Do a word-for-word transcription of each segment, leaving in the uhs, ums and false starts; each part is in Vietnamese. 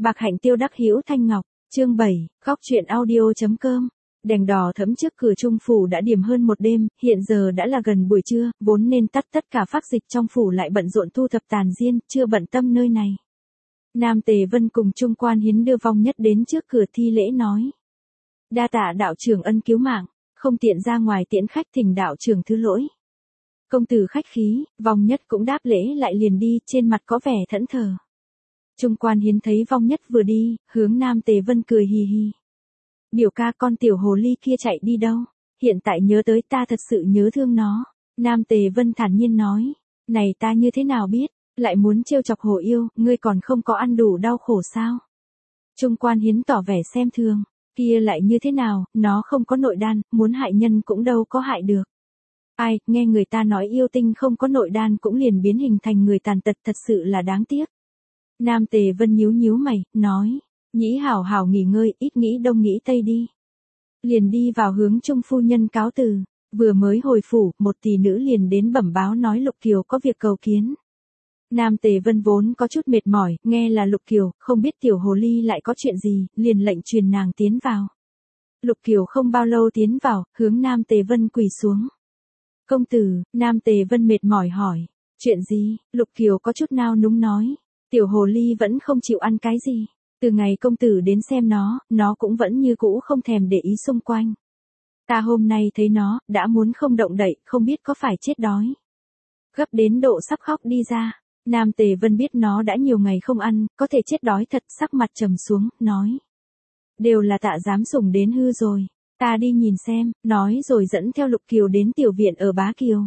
Bạc hạnh tiêu đắc hữu thanh ngọc, chương bảy, góc truyện audio chấm com. Đèn đỏ thẫm trước cửa trung phủ đã điểm hơn một đêm, hiện giờ đã là gần buổi trưa, vốn nên tắt tất cả phác dịch trong phủ lại bận rộn thu thập tàn diên, chưa bận tâm nơi này. Nam Tề Vân cùng Trung Quan Hiến đưa Vong Nhất đến trước cửa thi lễ nói: đa tạ đạo trưởng ân cứu mạng, không tiện ra ngoài tiễn khách, thỉnh đạo trưởng thứ lỗi. Công tử khách khí, Vong Nhất cũng đáp lễ lại liền đi, trên mặt có vẻ thẫn thờ. Trung Quan Hiến thấy Vong Nhất vừa đi, hướng Nam Tề Vân cười hì hì. Biểu ca, con tiểu hồ ly kia chạy đi đâu? Hiện tại nhớ tới ta thật sự nhớ thương nó. Nam Tề Vân thản nhiên nói. Này ta như thế nào biết, lại muốn trêu chọc hồ yêu, ngươi còn không có ăn đủ đau khổ sao? Trung Quan Hiến tỏ vẻ xem thường. Kia lại như thế nào, nó không có nội đan, muốn hại nhân cũng đâu có hại được. Ai, nghe người ta nói yêu tinh không có nội đan cũng liền biến hình thành người tàn tật, thật sự là đáng tiếc. Nam Tề Vân nhíu nhíu mày, nói, nhĩ hảo hảo nghỉ ngơi, ít nghĩ đông nghĩ tây đi. Liền đi vào hướng Trung phu nhân cáo từ, vừa mới hồi phủ, một tỷ nữ liền đến bẩm báo nói Lục Kiều có việc cầu kiến. Nam Tề Vân vốn có chút mệt mỏi, nghe là Lục Kiều, không biết tiểu hồ ly lại có chuyện gì, liền lệnh truyền nàng tiến vào. Lục Kiều không bao lâu tiến vào, hướng Nam Tề Vân quỳ xuống. Công tử, Nam Tề Vân mệt mỏi hỏi, chuyện gì? Lục Kiều có chút nao núng nói, tiểu hồ ly vẫn không chịu ăn cái gì. Từ ngày công tử đến xem nó, nó cũng vẫn như cũ không thèm để ý xung quanh. Ta hôm nay thấy nó, đã muốn không động đậy, không biết có phải chết đói. Gấp đến độ sắp khóc đi ra. Nam Tề Vân biết nó đã nhiều ngày không ăn, có thể chết đói thật, sắc mặt trầm xuống, nói. Đều là tạ dám sủng đến hư rồi. Ta đi nhìn xem, nói rồi dẫn theo Lục Kiều đến tiểu viện ở Bá Kiều.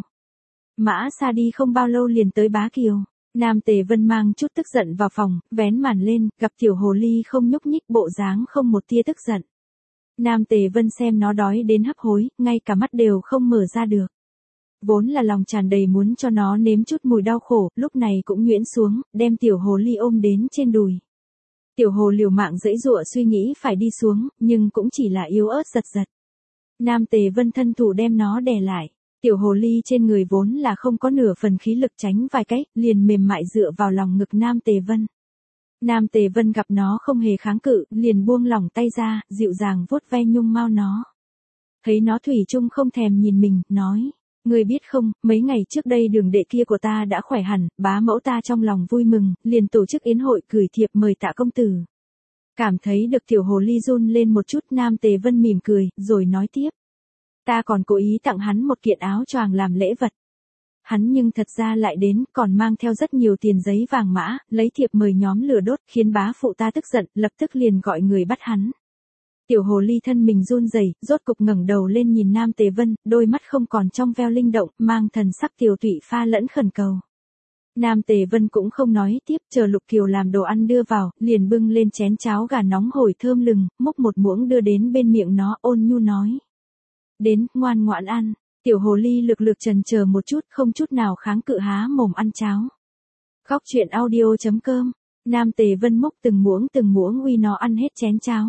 Mã Sa đi không bao lâu liền tới Bá Kiều. Nam Tề Vân mang chút tức giận vào phòng, vén màn lên, gặp tiểu hồ ly không nhúc nhích, bộ dáng không một tia tức giận. Nam Tề Vân xem nó đói đến hấp hối, ngay cả mắt đều không mở ra được. Vốn là lòng tràn đầy muốn cho nó nếm chút mùi đau khổ, lúc này cũng nhuyễn xuống, đem tiểu hồ ly ôm đến trên đùi. Tiểu hồ liều mạng giãy giụa suy nghĩ phải đi xuống, nhưng cũng chỉ là yếu ớt giật giật. Nam Tề Vân thân thủ đem nó đè lại. Tiểu hồ ly trên người vốn là không có nửa phần khí lực, tránh vài cái, liền mềm mại dựa vào lòng ngực Nam Tề Vân. Nam Tề Vân gặp nó không hề kháng cự, liền buông lỏng tay ra, dịu dàng vuốt ve nhung mau nó. Thấy nó thủy chung không thèm nhìn mình, nói, ngươi biết không, mấy ngày trước đây đường đệ kia của ta đã khỏe hẳn, bá mẫu ta trong lòng vui mừng, liền tổ chức yến hội gửi thiệp mời Tạ công tử. Cảm thấy được tiểu hồ ly run lên một chút, Nam Tề Vân mỉm cười, rồi nói tiếp. Ta còn cố ý tặng hắn một kiện áo choàng làm lễ vật. Hắn nhưng thật ra lại đến, còn mang theo rất nhiều tiền giấy vàng mã, lấy thiệp mời nhóm lửa đốt, khiến bá phụ ta tức giận, lập tức liền gọi người bắt hắn. Tiểu hồ ly thân mình run rẩy, rốt cục ngẩng đầu lên nhìn Nam Tề Vân, đôi mắt không còn trong veo linh động, mang thần sắc tiều tụy pha lẫn khẩn cầu. Nam Tề Vân cũng không nói tiếp, chờ Lục Kiều làm đồ ăn đưa vào, liền bưng lên chén cháo gà nóng hổi thơm lừng, múc một muỗng đưa đến bên miệng nó, ôn nhu nói. Đến, ngoan ngoãn ăn. Tiểu hồ ly lực lực chần chờ một chút, không chút nào kháng cự, há mồm ăn cháo. Góc truyện audio chấm com. Nam Tề Vân múc từng muỗng từng muỗng uy nó ăn hết chén cháo.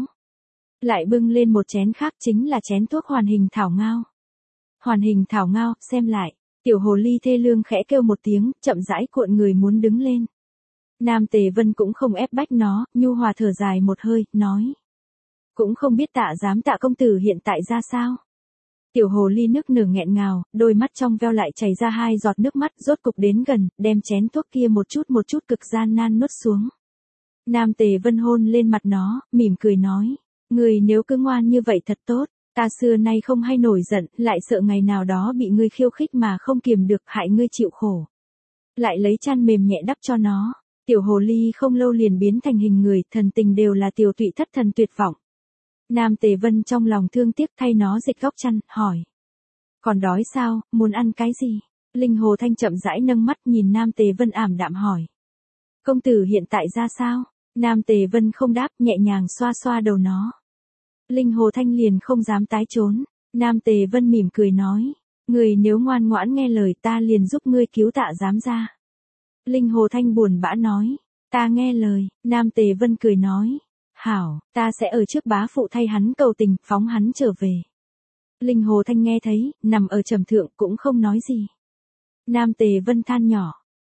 Lại bưng lên một chén khác, chính là chén thuốc hoàn hình thảo ngao. Hoàn hình thảo ngao, xem lại. Tiểu hồ ly thê lương khẽ kêu một tiếng, chậm rãi cuộn người muốn đứng lên. Nam Tề Vân cũng không ép bách nó, nhu hòa thở dài một hơi, nói. Cũng không biết Tạ dám Tạ công tử hiện tại ra sao. Tiểu hồ ly nước nở nghẹn ngào, đôi mắt trong veo lại chảy ra hai giọt nước mắt, rốt cục đến gần, đem chén thuốc kia một chút một chút cực gian nan nuốt xuống. Nam Tề Vân hôn lên mặt nó, mỉm cười nói, người nếu cứ ngoan như vậy thật tốt, ta xưa nay không hay nổi giận, lại sợ ngày nào đó bị ngươi khiêu khích mà không kiềm được, hại ngươi chịu khổ. Lại lấy chăn mềm nhẹ đắp cho nó, tiểu hồ ly không lâu liền biến thành hình người, thần tình đều là tiểu tụy thất thần tuyệt vọng. Nam Tề Vân trong lòng thương tiếc thay nó dịch góc chăn, hỏi. Còn đói sao, muốn ăn cái gì? Linh Hồ Thanh chậm rãi nâng mắt nhìn Nam Tề Vân ảm đạm hỏi. Công tử hiện tại ra sao? Nam Tề Vân không đáp, nhẹ nhàng xoa xoa đầu nó. Linh Hồ Thanh liền không dám tái trốn. Nam Tề Vân mỉm cười nói. Người nếu ngoan ngoãn nghe lời ta liền giúp ngươi cứu Tạ dám ra. Linh Hồ Thanh buồn bã nói. Ta nghe lời, Nam Tề Vân cười nói. Hảo, ta sẽ ở trước bá phụ thay hắn cầu tình, phóng hắn trở về. Linh Hồ Thanh nghe thấy, nằm ở trầm thượng cũng không nói gì. Nam Tề Vân than nhỏ,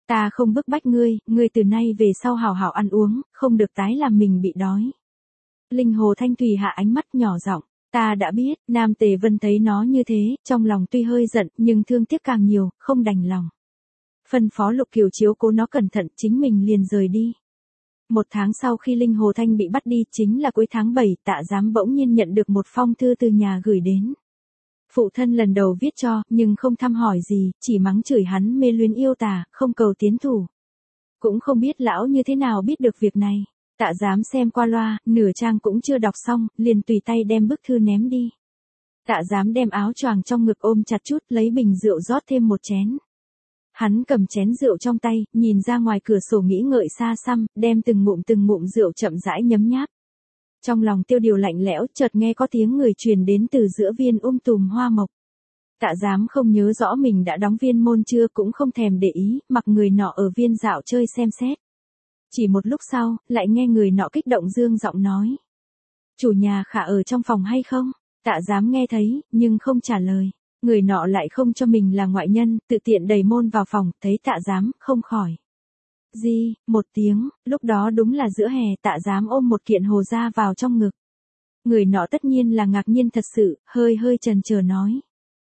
Ta không bức bách ngươi, ngươi từ nay về sau hào hào ăn uống, không được tái làm mình bị đói. Linh Hồ Thanh tùy hạ ánh mắt nhỏ giọng, ta đã biết. Nam Tề Vân thấy nó như thế, trong lòng tuy hơi giận, nhưng thương tiếc càng nhiều, không đành lòng. Phân phó Lục Kiều chiếu cố nó cẩn thận, chính mình liền rời đi. Một tháng sau khi Linh Hồ Thanh bị bắt đi, chính là cuối tháng bảy, Tạ Giám bỗng nhiên nhận được một phong thư từ nhà gửi đến. Phụ thân lần đầu viết cho, nhưng không thăm hỏi gì, chỉ mắng chửi hắn mê luyến yêu tà, không cầu tiến thủ. Cũng không biết lão như thế nào biết được việc này. Tạ Giám xem qua loa, nửa trang cũng chưa đọc xong, liền tùy tay đem bức thư ném đi. Tạ Giám đem áo choàng trong ngực ôm chặt chút, lấy bình rượu rót thêm một chén. Hắn cầm chén rượu trong tay, nhìn ra ngoài cửa sổ nghĩ ngợi xa xăm, đem từng ngụm từng ngụm rượu chậm rãi nhấm nháp. Trong lòng tiêu điều lạnh lẽo, chợt nghe có tiếng người truyền đến từ giữa viên um tùm hoa mộc. Tạ Giám không nhớ rõ mình đã đóng viên môn chưa, cũng không thèm để ý, mặc người nọ ở viên dạo chơi xem xét. Chỉ một lúc sau, lại nghe người nọ kích động dương giọng nói. Chủ nhà Khả ở trong phòng hay không? Tạ Giám nghe thấy, nhưng không trả lời. Người nọ lại không cho mình là ngoại nhân, tự tiện đẩy môn vào phòng, thấy Tạ Giám, không khỏi. Di, một tiếng, lúc đó đúng là giữa hè, Tạ Giám ôm một kiện hồ da vào trong ngực. Người nọ tất nhiên là ngạc nhiên thật sự, hơi hơi chần chờ nói.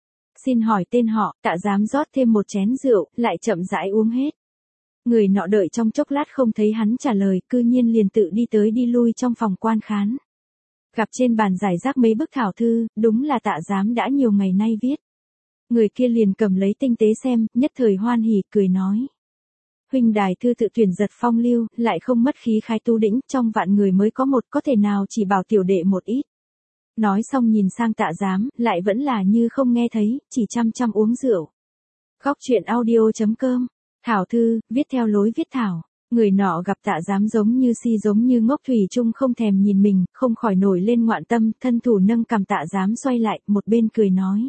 Xin hỏi tên họ. Tạ Giám rót thêm một chén rượu, lại chậm rãi uống hết. Người nọ đợi trong chốc lát không thấy hắn trả lời, cư nhiên liền tự đi tới đi lui trong phòng quan khán. Gặp trên bàn giải rác mấy bức thảo thư, đúng là Tạ Giám đã nhiều ngày nay viết. Người kia liền cầm lấy tinh tế xem, nhất thời hoan hỉ, cười nói. Huynh đài thư tự tuyển giật phong lưu, lại không mất khí khai tu đĩnh, trong vạn người mới có một, có thể nào chỉ bảo tiểu đệ một ít. Nói xong nhìn sang Tạ Giám, lại vẫn là như không nghe thấy, chỉ chăm chăm uống rượu. Góc truyện audio chấm com. Thảo thư, viết theo lối viết thảo. Người nọ gặp Tạ Giám giống như si giống như ngốc thủy chung không thèm nhìn mình, không khỏi nổi lên ngoạn tâm, thân thủ nâng cầm Tạ Giám xoay lại, một bên cười nói.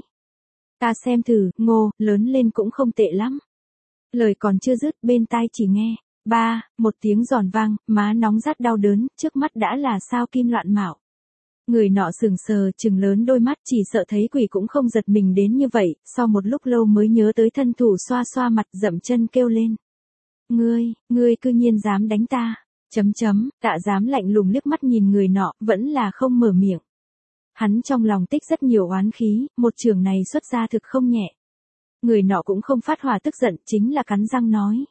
Ta xem thử, ngô, lớn lên cũng không tệ lắm. Lời còn chưa dứt, bên tai chỉ nghe. Ba, một tiếng giòn vang, má nóng rát đau đớn, trước mắt đã là sao kim loạn mạo. Người nọ sừng sờ, trừng lớn đôi mắt, chỉ sợ thấy quỷ cũng không giật mình đến như vậy, sau một lúc lâu mới nhớ tới thân thủ xoa xoa mặt, dậm chân kêu lên. Ngươi, ngươi cư nhiên dám đánh ta. Chấm chấm, Tạ Giám lạnh lùng liếc mắt nhìn người nọ, vẫn là không mở miệng. Hắn trong lòng tích rất nhiều oán khí, một trường này xuất ra thực không nhẹ. Người nọ cũng không phát hỏa tức giận, chính là cắn răng nói.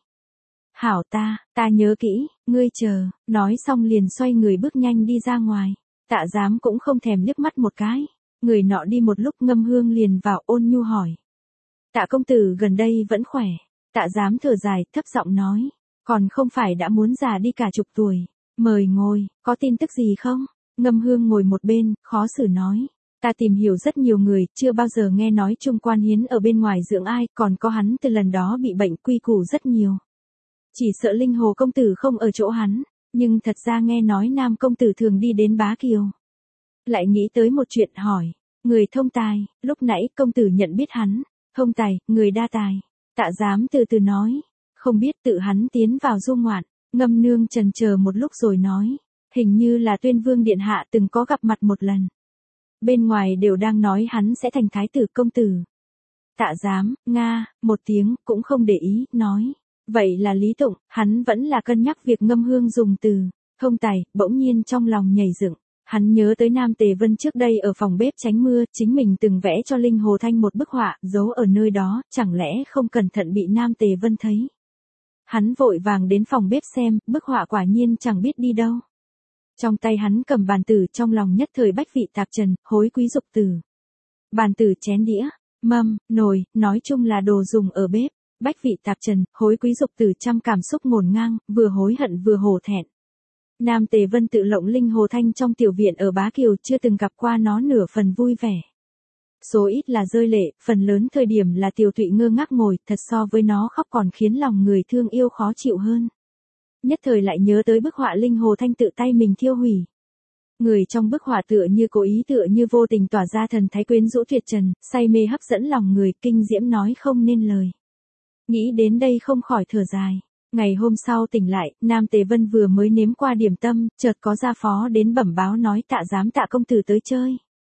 Hảo ta, ta nhớ kỹ, ngươi chờ, nói xong liền xoay người bước nhanh đi ra ngoài. Tạ Giám cũng không thèm liếc mắt một cái. Người nọ đi một lúc Ngâm Hương liền vào ôn nhu hỏi. Tạ công tử gần đây vẫn khỏe. Tạ Giám thở dài, thấp giọng nói. Còn không phải đã muốn già đi cả chục tuổi. Mời ngồi, có tin tức gì không? Ngâm Hương ngồi một bên, khó xử nói. Ta tìm hiểu rất nhiều người, chưa bao giờ nghe nói Trung Quan Hiến ở bên ngoài dưỡng ai, còn có hắn từ lần đó bị bệnh quy củ rất nhiều. Chỉ sợ Linh Hồ công tử không ở chỗ hắn, nhưng thật ra nghe nói Nam công tử thường đi đến Bá Kiều. Lại nghĩ tới một chuyện hỏi, người thông tài, lúc nãy công tử nhận biết hắn, thông tài, người đa tài. Tạ Giám từ từ nói, không biết tự hắn tiến vào du ngoạn. Ngâm Nương chần chờ một lúc rồi nói, hình như là Tuyên Vương điện hạ từng có gặp mặt một lần. Bên ngoài đều đang nói hắn sẽ thành thái tử công tử. Tạ Giám, nga, một tiếng, cũng không để ý, nói. Vậy là Lý Tụng, hắn vẫn là cân nhắc việc Ngâm Hương dùng từ thông tài, bỗng nhiên trong lòng nhảy dựng. Hắn nhớ tới Nam Tề Vân trước đây ở phòng bếp tránh mưa, chính mình từng vẽ cho Linh Hồ Thanh một bức họa, giấu ở nơi đó, chẳng lẽ không cẩn thận bị Nam Tề Vân thấy. Hắn vội vàng đến phòng bếp xem, bức họa quả nhiên chẳng biết đi đâu. Trong tay hắn cầm bàn tử, trong lòng nhất thời bách vị tạp trần, hối quý dục tử. Bàn tử, chén đĩa, mâm, nồi, nói chung là đồ dùng ở bếp. Bách vị tạp trần, hối quý dục tử trăm cảm xúc ngổn ngang, vừa hối hận vừa hổ thẹn. Nam Tề Vân tự lộng Linh Hồ Thanh trong tiểu viện ở Bá Kiều, chưa từng gặp qua nó nửa phần vui vẻ. Số ít là rơi lệ, phần lớn thời điểm là Tiểu Thụy ngơ ngác ngồi, thật so với nó khóc còn khiến lòng người thương yêu khó chịu hơn. Nhất thời lại nhớ tới bức họa Linh Hồ Thanh tự tay mình thiêu hủy. Người trong bức họa tựa như cố ý tựa như vô tình tỏa ra thần thái quyến rũ tuyệt trần, say mê hấp dẫn lòng người, kinh diễm nói không nên lời. Nghĩ đến đây không khỏi thở dài. Ngày hôm sau tỉnh lại, Nam Tề Vân vừa mới nếm qua điểm tâm, chợt có gia phó đến bẩm báo nói Tạ Giám Tạ công tử tới chơi.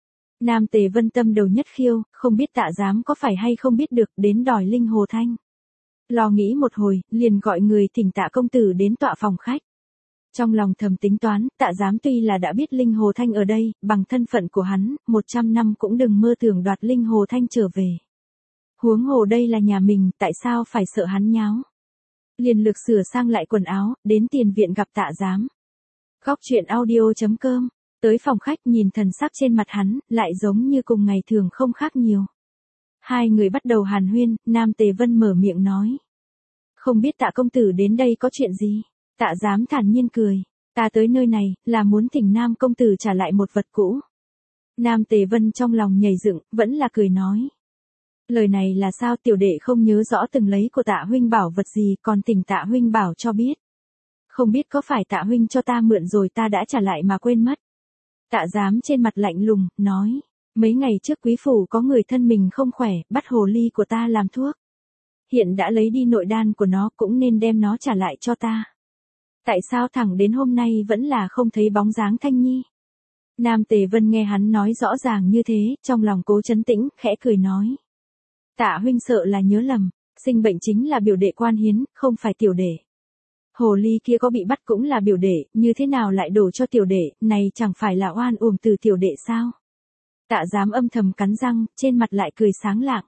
Nam Tề Vân tâm đầu nhất khiêu, không biết Tạ Giám có phải hay không biết được, đến đòi Linh Hồ Thanh. Lo nghĩ một hồi, liền gọi người thỉnh Tạ công tử đến tọa phòng khách. Trong lòng thầm tính toán, Tạ Giám tuy là đã biết Linh Hồ Thanh ở đây, bằng thân phận của hắn, một trăm năm cũng đừng mơ tưởng đoạt Linh Hồ Thanh trở về. Huống hồ đây là nhà mình, tại sao phải sợ hắn nháo. Liền lực sửa sang lại quần áo, đến tiền viện gặp Tạ Giám. Góc truyện audio chấm com, tới phòng khách nhìn thần sắc trên mặt hắn, lại giống như cùng ngày thường không khác nhiều. Hai người bắt đầu hàn huyên, Nam Tề Vân mở miệng nói. Không biết Tạ công tử đến đây có chuyện gì? Tạ Giám thản nhiên cười. Ta tới nơi này, là muốn thỉnh Nam công tử trả lại một vật cũ. Nam Tề Vân trong lòng nhảy dựng, vẫn là cười nói. Lời này là sao, tiểu đệ không nhớ rõ từng lấy của Tạ huynh bảo vật gì, còn thỉnh Tạ huynh bảo cho biết. Không biết có phải Tạ huynh cho ta mượn rồi ta đã trả lại mà quên mất. Tạ Giám trên mặt lạnh lùng, nói. Mấy ngày trước quý phủ có người thân mình không khỏe, bắt hồ ly của ta làm thuốc. Hiện đã lấy đi nội đan của nó, cũng nên đem nó trả lại cho ta. Tại sao thẳng đến hôm nay vẫn là không thấy bóng dáng Thanh Nhi? Nam Tề Vân nghe hắn nói rõ ràng như thế, trong lòng cố trấn tĩnh, khẽ cười nói. Tạ huynh sợ là nhớ lầm, sinh bệnh chính là biểu đệ Quan Hiến, không phải tiểu đệ. Hồ ly kia có bị bắt cũng là biểu đệ, như thế nào lại đổ cho tiểu đệ, này chẳng phải là oan uổng từ tiểu đệ sao? Tạ Giám âm thầm cắn răng, trên mặt lại cười sáng lạng.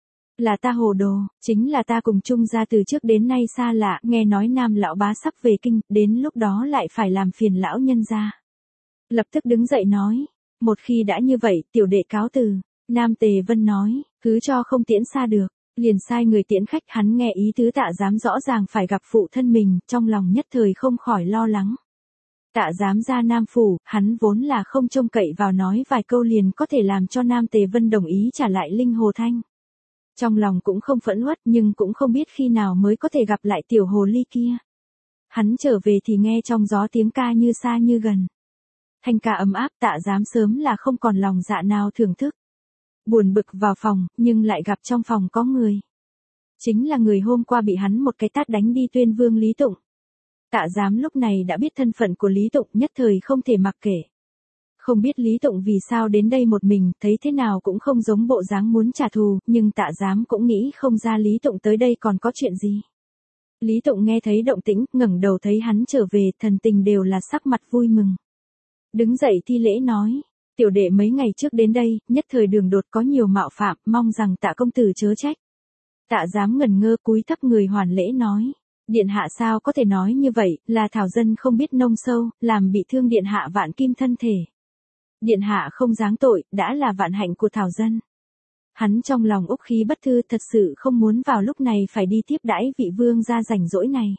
Là ta hồ đồ, chính là ta cùng chung ra từ trước đến nay xa lạ, nghe nói Nam lão bá sắp về kinh, đến lúc đó lại phải làm phiền lão nhân gia. Lập tức đứng dậy nói, một khi đã như vậy, tiểu đệ cáo từ. Nam Tề Vân nói, cứ cho không tiễn xa được, liền sai người tiễn khách. Hắn nghe ý tứ Tạ Giám rõ ràng phải gặp phụ thân mình, trong lòng nhất thời không khỏi lo lắng. Tạ Giám ra Nam phủ, hắn vốn là không trông cậy vào nói vài câu liền có thể làm cho Nam Tề Vân đồng ý trả lại Linh Hồ Thanh. Trong lòng cũng không phẫn uất nhưng cũng không biết khi nào mới có thể gặp lại tiểu hồ ly kia. Hắn trở về thì nghe trong gió tiếng ca như xa như gần. Thanh ca ấm áp, Tạ Giám sớm là không còn lòng dạ nào thưởng thức. Buồn bực vào phòng, nhưng lại gặp trong phòng có người. Chính là người hôm qua bị hắn một cái tát đánh đi Tuyên Vương Lý Tụng. Tạ Giám lúc này đã biết thân phận của Lý Tụng, nhất thời không thể mặc kệ. Không biết Lý Tụng vì sao đến đây một mình, thấy thế nào cũng không giống bộ dáng muốn trả thù, nhưng Tạ Giám cũng nghĩ không ra Lý Tụng tới đây còn có chuyện gì. Lý Tụng nghe thấy động tĩnh, ngẩng đầu thấy hắn trở về, thần tình đều là sắc mặt vui mừng. Đứng dậy thi lễ nói, tiểu đệ mấy ngày trước đến đây, nhất thời đường đột có nhiều mạo phạm, mong rằng Tạ công tử chớ trách. Tạ Giám ngẩn ngơ cúi thấp người hoàn lễ nói. Điện hạ sao có thể nói như vậy, là thảo dân không biết nông sâu, làm bị thương điện hạ vạn kim thân thể. Điện hạ không giáng tội, đã là vạn hạnh của thảo dân. Hắn trong lòng úc khí bất thư, thật sự không muốn vào lúc này phải đi tiếp đãi vị vương gia rảnh rỗi này.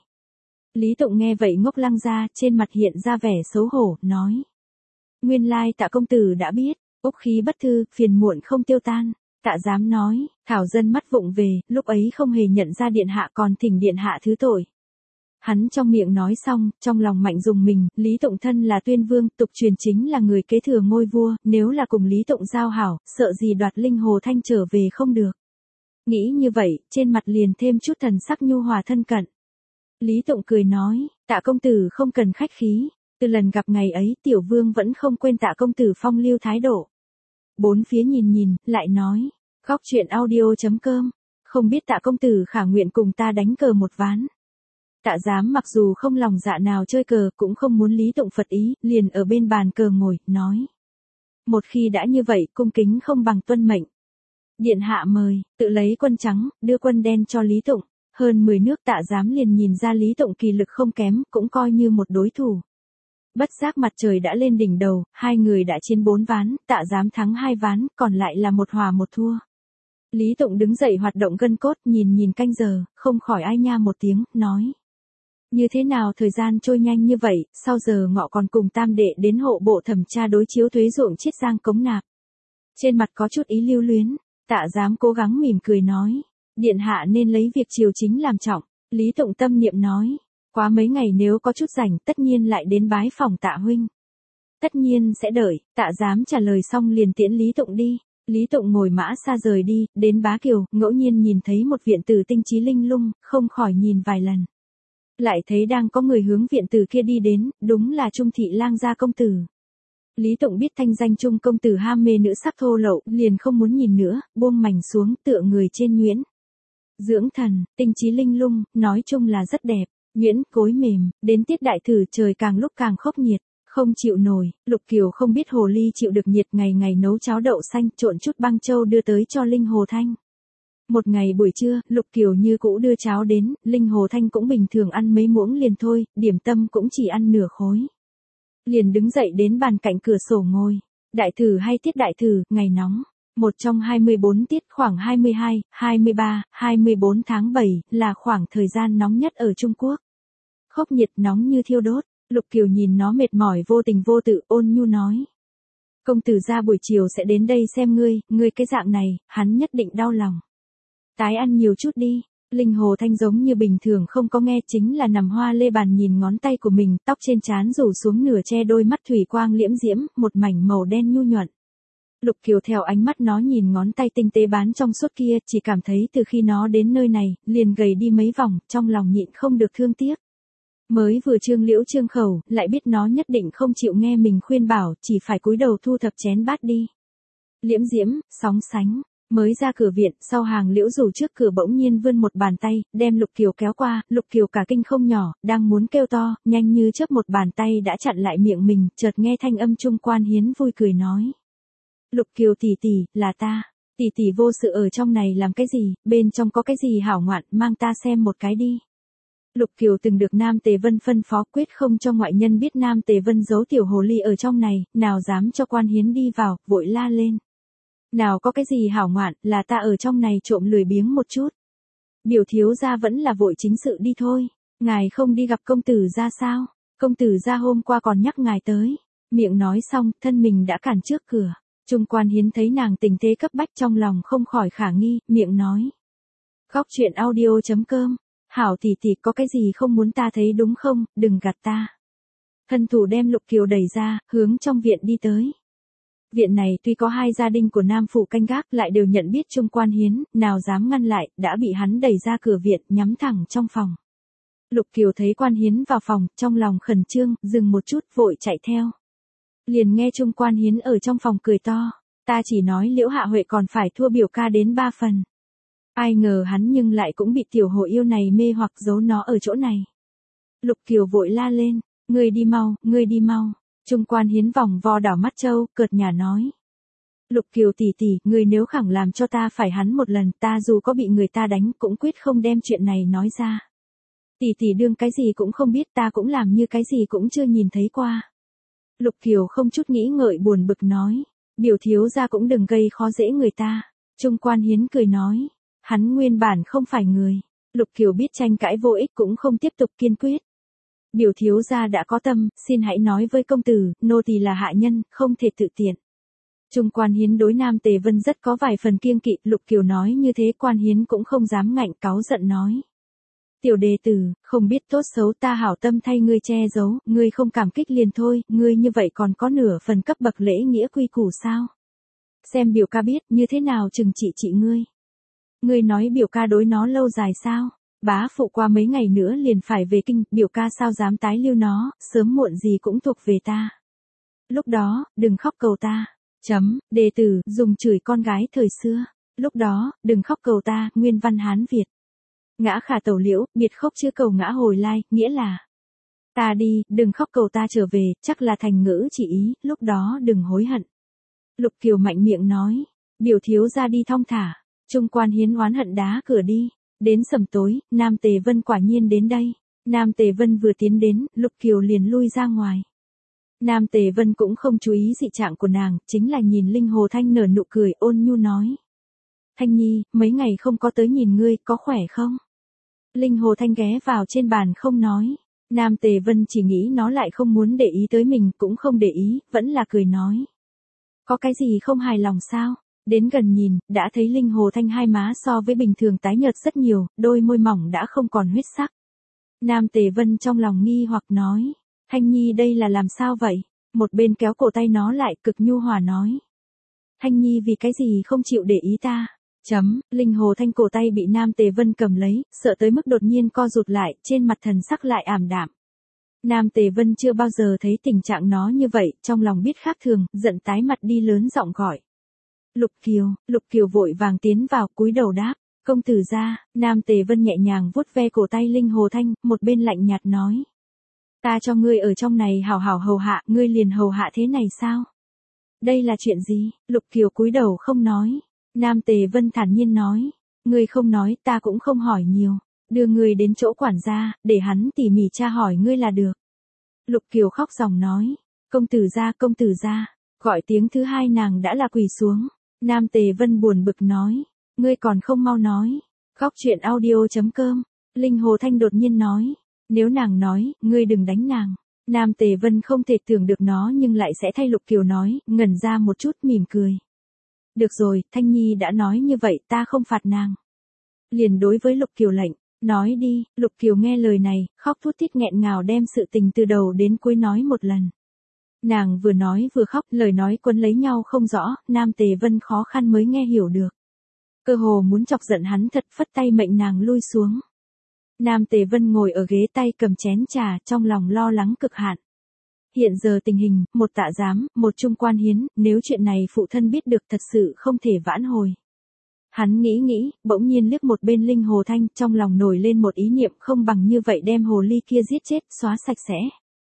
Lý Tụng nghe vậy ngốc lăng ra, trên mặt hiện ra vẻ xấu hổ, nói. Nguyên lai Tạ công tử đã biết, úc khí bất thư, phiền muộn không tiêu tan. Tạ Giám nói, thảo dân mắt vụng về, lúc ấy không hề nhận ra điện hạ, còn thỉnh điện hạ thứ tội. Hắn trong miệng nói xong, trong lòng mạnh dùng mình, Lý Tụng thân là Tuyên Vương, tục truyền chính là người kế thừa ngôi vua, nếu là cùng Lý Tụng giao hảo, sợ gì đoạt Linh Hồ Thanh trở về không được. Nghĩ như vậy, trên mặt liền thêm chút thần sắc nhu hòa thân cận. Lý Tụng cười nói, Tạ công tử không cần khách khí, từ lần gặp ngày ấy tiểu vương vẫn không quên Tạ công tử phong lưu thái độ. Bốn phía nhìn nhìn, lại nói, góc truyện audio chấm com, không biết Tạ công tử khả nguyện cùng ta đánh cờ một ván. Tạ Giám mặc dù không lòng dạ nào chơi cờ, cũng không muốn Lý Tụng phật ý, liền ở bên bàn cờ ngồi, nói. Một khi đã như vậy, cung kính không bằng tuân mệnh. Điện hạ mời, tự lấy quân trắng, đưa quân đen cho Lý Tụng. Hơn mười nước Tạ Giám liền nhìn ra Lý Tụng kỳ lực không kém, cũng coi như một đối thủ. Bất giác mặt trời đã lên đỉnh đầu, hai người đã chiến bốn ván, Tạ Giám thắng hai ván, còn lại là một hòa một thua. Lý Tụng đứng dậy hoạt động gân cốt, nhìn nhìn canh giờ, không khỏi ai nha một tiếng, nói. Như thế nào thời gian trôi nhanh như vậy, sau giờ ngọ còn cùng tam đệ đến hộ bộ thẩm tra đối chiếu thuế ruộng Chiết Giang cống nạp. Trên mặt có chút ý lưu luyến, Tạ Giám cố gắng mỉm cười nói. Điện hạ nên lấy việc triều chính làm trọng. Lý Tụng tâm niệm nói. Quá mấy ngày nếu có chút rảnh tất nhiên lại đến bái phòng Tạ huynh. Tất nhiên sẽ đợi, Tạ Giám trả lời xong liền tiễn Lý Tụng đi. Lý Tụng ngồi mã xa rời đi, đến Bá Kiều, ngẫu nhiên nhìn thấy một viện tử tinh trí linh lung, không khỏi nhìn vài lần. Lại thấy đang có người hướng viện tử kia đi đến, đúng là Trung thị lang gia công tử. Lý Tụng biết thanh danh Trung công tử ham mê nữ sắc thô lậu, liền không muốn nhìn nữa, buông mảnh xuống tựa người trên nhuyễn. dưỡng thần, tinh trí linh lung, nói chung là rất đẹp, nhuyễn, cối mềm, đến tiết đại thử trời càng lúc càng khốc nhiệt, không chịu nổi, Lục Kiều không biết hồ ly chịu được nhiệt ngày ngày nấu cháo đậu xanh trộn chút băng châu đưa tới cho Linh Hồ Thanh. Một ngày buổi trưa, Lục Kiều như cũ đưa cháo đến, Linh Hồ Thanh cũng bình thường ăn mấy muỗng liền thôi, điểm tâm cũng chỉ ăn nửa khối. Liền đứng dậy đến bàn cạnh cửa sổ ngồi. Đại thử hay tiết đại thử, ngày nóng. Một trong hai mươi bốn tiết khoảng hai mươi hai, hai mươi ba, hai mươi bốn tháng bảy là khoảng thời gian nóng nhất ở Trung Quốc. Khốc nhiệt nóng như thiêu đốt, Lục Kiều nhìn nó mệt mỏi vô tình vô tự ôn nhu nói. Công tử gia buổi chiều sẽ đến đây xem ngươi, ngươi cái dạng này, hắn nhất định đau lòng. Tái ăn nhiều chút đi. Linh Hồ Thanh giống như bình thường không có nghe, chính là nằm hoa lê bàn nhìn ngón tay của mình, tóc trên trán rủ xuống nửa che đôi mắt thủy quang liễm diễm, một mảnh màu đen nhu nhuận. Lục Kiều theo ánh mắt nó nhìn ngón tay tinh tế bán trong suốt kia, chỉ cảm thấy từ khi nó đến nơi này, liền gầy đi mấy vòng, trong lòng nhịn không được thương tiếc. Mới vừa trương liễu trương khẩu, lại biết nó nhất định không chịu nghe mình khuyên bảo, chỉ phải cúi đầu thu thập chén bát đi. Liễm diễm, sóng sánh. Mới ra cửa viện, sau hàng liễu rủ trước cửa bỗng nhiên vươn một bàn tay, đem Lục Kiều kéo qua, Lục Kiều cả kinh không nhỏ, đang muốn kêu to, nhanh như chớp một bàn tay đã chặn lại miệng mình, chợt nghe thanh âm Trung Quan Hiến vui cười nói. Lục Kiều tỷ tỷ, là ta, tỷ tỷ vô sự ở trong này làm cái gì, bên trong có cái gì hảo ngoạn, mang ta xem một cái đi. Lục Kiều từng được Nam Tề Vân phân phó quyết không cho ngoại nhân biết Nam Tề Vân giấu tiểu hồ ly ở trong này, nào dám cho Quan Hiến đi vào, vội la lên. Nào có cái gì hảo ngoạn, là ta ở trong này trộm lười biếng một chút. Biểu thiếu gia vẫn là vội chính sự đi thôi. Ngài không đi gặp công tử gia sao? Công tử gia hôm qua còn nhắc ngài tới. Miệng nói xong, thân mình đã cản trước cửa. Trung Quan Hiến thấy nàng tình thế cấp bách trong lòng không khỏi khả nghi, miệng nói. Góc truyện audio chấm com. Hảo tỷ tỷ có cái gì không muốn ta thấy đúng không, đừng gạt ta. Thân thủ đem Lục Kiều đẩy ra, hướng trong viện đi tới. Viện này tuy có hai gia đình của Nam Phủ canh gác lại đều nhận biết Trung Quan Hiến, nào dám ngăn lại, đã bị hắn đẩy ra cửa viện, nhắm thẳng trong phòng. Lục Kiều thấy Quan Hiến vào phòng, trong lòng khẩn trương, dừng một chút, vội chạy theo. Liền nghe Trung Quan Hiến ở trong phòng cười to, ta chỉ nói Liễu Hạ Huệ còn phải thua biểu ca đến ba phần. Ai ngờ hắn nhưng lại cũng bị tiểu hồ yêu này mê hoặc giấu nó ở chỗ này. Lục Kiều vội la lên, ngươi đi mau, ngươi đi mau. Trung Quan Hiến vòng vo đảo mắt châu, cợt nhả nói. Lục Kiều tỷ tỷ, ngươi nếu khẳng làm cho ta phải hắn một lần, ta dù có bị người ta đánh cũng quyết không đem chuyện này nói ra. Tỷ tỷ đương cái gì cũng không biết, ta cũng làm như cái gì cũng chưa nhìn thấy qua. Lục Kiều không chút nghĩ ngợi buồn bực nói, biểu thiếu gia cũng đừng gây khó dễ người ta. Trung Quan Hiến cười nói, hắn nguyên bản không phải người. Lục Kiều biết tranh cãi vô ích cũng không tiếp tục kiên quyết. Biểu thiếu gia đã có tâm, xin hãy nói với công tử, nô tỳ là hạ nhân, không thể tự tiện. Trung Quan Hiến đối Nam Tề Vân rất có vài phần kiêng kỵ, Lục Kiều nói như thế Quan Hiến cũng không dám ngạnh cáu giận nói. Tiểu đệ tử, không biết tốt xấu ta hảo tâm thay ngươi che giấu, ngươi không cảm kích liền thôi, ngươi như vậy còn có nửa phần cấp bậc lễ nghĩa quy củ sao? Xem biểu ca biết như thế nào chừng trị trị ngươi. Ngươi nói biểu ca đối nó lâu dài sao? Bá phụ qua mấy ngày nữa liền phải về kinh, biểu ca sao dám tái lưu nó, sớm muộn gì cũng thuộc về ta. Lúc đó, đừng khóc cầu ta. Chấm, đệ tử, dùng chửi con gái thời xưa. Lúc đó, đừng khóc cầu ta, nguyên văn Hán Việt. Ngã khả tẩu liễu, biệt khóc chưa cầu ngã hồi lai, nghĩa là. Ta đi, đừng khóc cầu ta trở về, chắc là thành ngữ chỉ ý, lúc đó đừng hối hận. Lục Kiều mạnh miệng nói, biểu thiếu ra đi thong thả. Trung Quan Hiến oán hận đá cửa đi. Đến sầm tối, Nam Tề Vân quả nhiên đến đây. Nam Tề Vân vừa tiến đến, Lục Kiều liền lui ra ngoài. Nam Tề Vân cũng không chú ý dị trạng của nàng, chính là nhìn Linh Hồ Thanh nở nụ cười ôn nhu nói. Thanh Nhi, mấy ngày không có tới nhìn ngươi, có khỏe không? Linh Hồ Thanh ghé vào trên bàn không nói. Nam Tề Vân chỉ nghĩ nó lại không muốn để ý tới mình, cũng không để ý, vẫn là cười nói. Có cái gì không hài lòng sao? Đến gần nhìn, đã thấy Linh Hồ Thanh hai má so với bình thường tái nhợt rất nhiều, đôi môi mỏng đã không còn huyết sắc. Nam Tề Vân trong lòng nghi hoặc nói, Thanh Nhi đây là làm sao vậy? Một bên kéo cổ tay nó lại cực nhu hòa nói. Thanh Nhi vì cái gì không chịu để ý ta? Chấm, Linh Hồ Thanh cổ tay bị Nam Tề Vân cầm lấy, sợ tới mức đột nhiên co rụt lại, trên mặt thần sắc lại ảm đạm. Nam Tề Vân chưa bao giờ thấy tình trạng nó như vậy, trong lòng biết khác thường, giận tái mặt đi lớn giọng gọi. Lục Kiều, Lục Kiều vội vàng tiến vào cúi đầu đáp, Công tử gia, Nam Tề Vân nhẹ nhàng vuốt ve cổ tay Linh Hồ Thanh, một bên lạnh nhạt nói. Ta cho ngươi ở trong này hảo hảo hầu hạ, ngươi liền hầu hạ thế này sao? Đây là chuyện gì? Lục Kiều cúi đầu không nói. Nam Tề Vân thản nhiên nói. Ngươi không nói, ta cũng không hỏi nhiều. Đưa ngươi đến chỗ quản gia, để hắn tỉ mỉ tra hỏi ngươi là được. Lục Kiều khóc ròng nói. Công tử gia, công tử gia. Gọi tiếng thứ hai nàng đã là quỳ xuống. Nam Tề Vân buồn bực nói. Ngươi còn không mau nói. Góc chuyện audio chấm com. Linh Hồ Thanh đột nhiên nói. Nếu nàng nói, ngươi đừng đánh nàng. Nam Tề Vân không thể tưởng được nó nhưng lại sẽ thay Lục Kiều nói, ngẩn ra một chút mỉm cười. Được rồi, Thanh Nhi đã nói như vậy ta không phạt nàng. Liền đối với Lục Kiều lệnh, nói đi, Lục Kiều nghe lời này, khóc thút thít nghẹn ngào đem sự tình từ đầu đến cuối nói một lần. Nàng vừa nói vừa khóc, lời nói quấn lấy nhau không rõ, Nam Tề Vân khó khăn mới nghe hiểu được. Cơ hồ muốn chọc giận hắn thật, phất tay mệnh nàng lui xuống. Nam Tề Vân ngồi ở ghế tay cầm chén trà, trong lòng lo lắng cực hạn. Hiện giờ tình hình, một tạ giám, một trung quan hiến, nếu chuyện này phụ thân biết được thật sự không thể vãn hồi. Hắn nghĩ nghĩ, bỗng nhiên liếc một bên Linh Hồ Thanh, trong lòng nổi lên một ý niệm không bằng như vậy đem hồ ly kia giết chết, xóa sạch sẽ.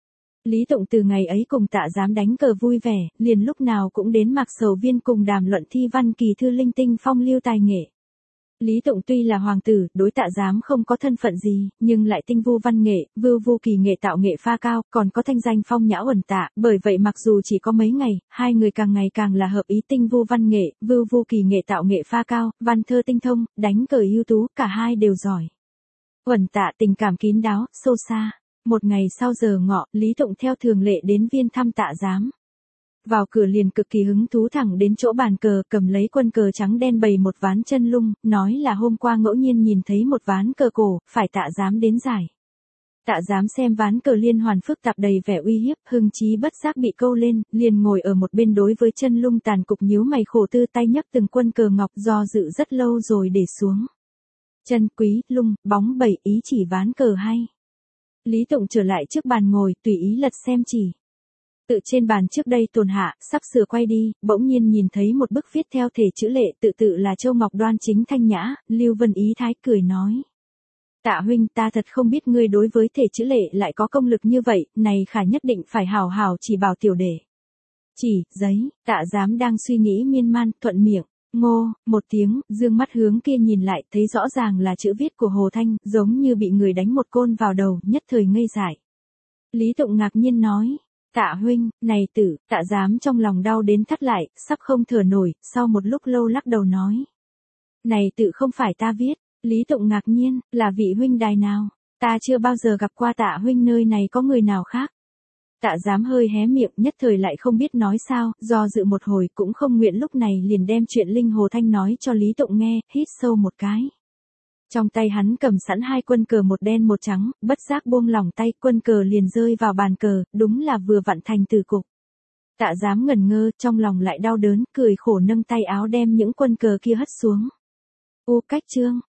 Lý Tụng từ ngày ấy cùng tạ giám đánh cờ vui vẻ, liền lúc nào cũng đến Mạc Sầu Viên cùng đàm luận thi văn kỳ thư linh tinh phong lưu tài nghệ. Lý Tụng tuy là hoàng tử, đối tạ giám không có thân phận gì, nhưng lại tinh vu văn nghệ, vưu vu kỳ nghệ tạo nghệ pha cao, còn có thanh danh phong nhã uẩn tạ, bởi vậy mặc dù chỉ có mấy ngày, hai người càng ngày càng là hợp ý tinh vu văn nghệ, vưu vu kỳ nghệ tạo nghệ pha cao, văn thơ tinh thông, đánh cờ ưu tú, cả hai đều giỏi. Uẩn tạ tình cảm kín đáo, sâu xa. Một ngày sau giờ ngọ, Lý Tụng theo thường lệ đến viên thăm tạ giám. Vào cửa liền cực kỳ hứng thú thẳng đến chỗ bàn cờ, cầm lấy quân cờ trắng đen bày một ván chân lung, nói là hôm qua ngẫu nhiên nhìn thấy một ván cờ cổ, phải tạ giám đến giải. Tạ giám xem ván cờ liên hoàn phức tạp đầy vẻ uy hiếp, hưng chí bất giác bị câu lên, liền ngồi ở một bên đối với chân lung tàn cục nhíu mày khổ tư tay nhấc từng quân cờ ngọc do dự rất lâu rồi để xuống. Chân quý, lung, bóng bảy ý chỉ ván cờ hay. Lý Tụng trở lại trước bàn ngồi, tùy ý lật xem chỉ. Tự trên bàn trước đây tồn hạ, sắp sửa quay đi, bỗng nhiên nhìn thấy một bức viết theo thể chữ lệ tự tự là Châu Ngọc đoan chính thanh nhã, Lưu Vân ý thái cười nói. Tạ huynh, ta thật không biết ngươi đối với thể chữ lệ lại có công lực như vậy, này khả nhất định phải hào hào chỉ bảo tiểu đệ. Chỉ, giấy, tạ giám đang suy nghĩ miên man, thuận miệng. Ngô, một tiếng, dương mắt hướng kia nhìn lại, thấy rõ ràng là chữ viết của Hồ Thanh, giống như bị người đánh một côn vào đầu, nhất thời ngây dại. Lý Tụng ngạc nhiên nói, tạ huynh, này tử, tạ giám trong lòng đau đến thắt lại, sắp không thở nổi, sau một lúc lâu lắc đầu nói. Này tự không phải ta viết, Lý Tụng ngạc nhiên, là vị huynh đài nào, ta chưa bao giờ gặp qua tạ huynh nơi này có người nào khác. Tạ giám hơi hé miệng nhất thời lại không biết nói sao, do dự một hồi cũng không nguyện lúc này liền đem chuyện Linh Hồ Thanh nói cho Lý Tụng nghe, hít sâu một cái. Trong tay hắn cầm sẵn hai quân cờ một đen một trắng, bất giác buông lỏng tay quân cờ liền rơi vào bàn cờ, đúng là vừa vặn thành từ cục. Tạ giám ngẩn ngơ, trong lòng lại đau đớn, cười khổ nâng tay áo đem những quân cờ kia hất xuống. U cách chương.